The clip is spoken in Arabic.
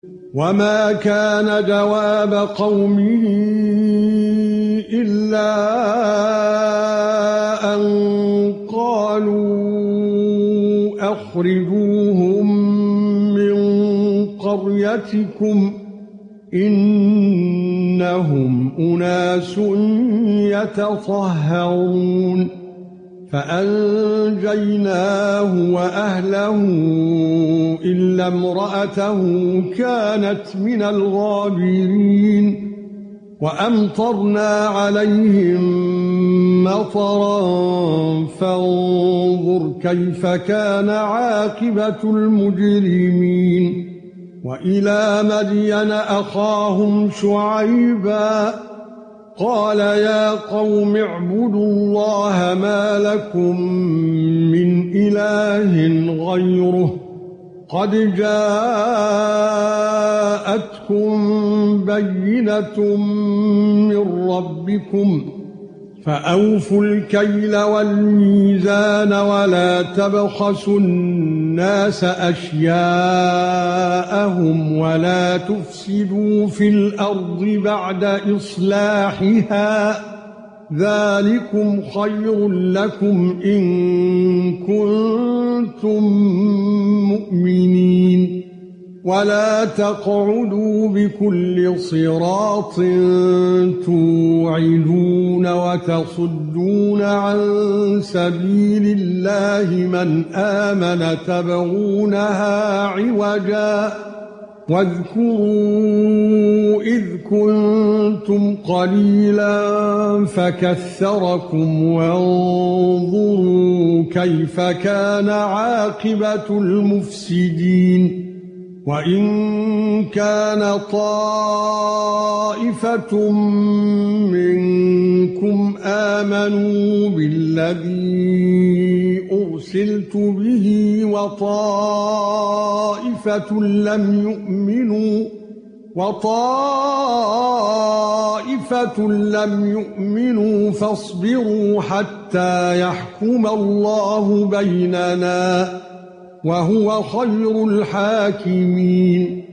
وما كان جواب قومه إلا أن قالوا أخرجوهم من قريتكم إنهم أناس يتطهرون فأنجيناه وأهله إلا امرأته كانت من الغابرين وأمطرنا عليهم مطرا فانظر كيف كان عاقبة المجرمين وإلى مدين أخاهم شعيبا قال يا قوم اعبدوا الله ما لكم من إله غيره قد جاءتكم بينة من ربكم فأوفوا الكيل والميزان ولا تبخسوا الناس أشياءهم ولا تفسدوا في الأرض بعد إصلاحها ذلكم خير لكم إن كنتم مؤمنين ولا تقعدوا بكل صراط توعدون وتصدون عن سبيل الله من آمن تبغونها عوجا واذكروا إذ كنتم قليلا فكثركم وانظروا كيف كان عاقبة المفسدين وَإِن كَانَ طَائِفَةٌ مِنكُمْ آمَنُوا بِالَّذِي أُرْسِلْتُ بِهِ وَطَائِفَةٌ لَّمْ يُؤْمِنُوا فاصبروا حَتَّى يَحْكُمَ اللَّهُ بَيْنَنَا وَهُوَ خَيْرُ الْحَاكِمِينَ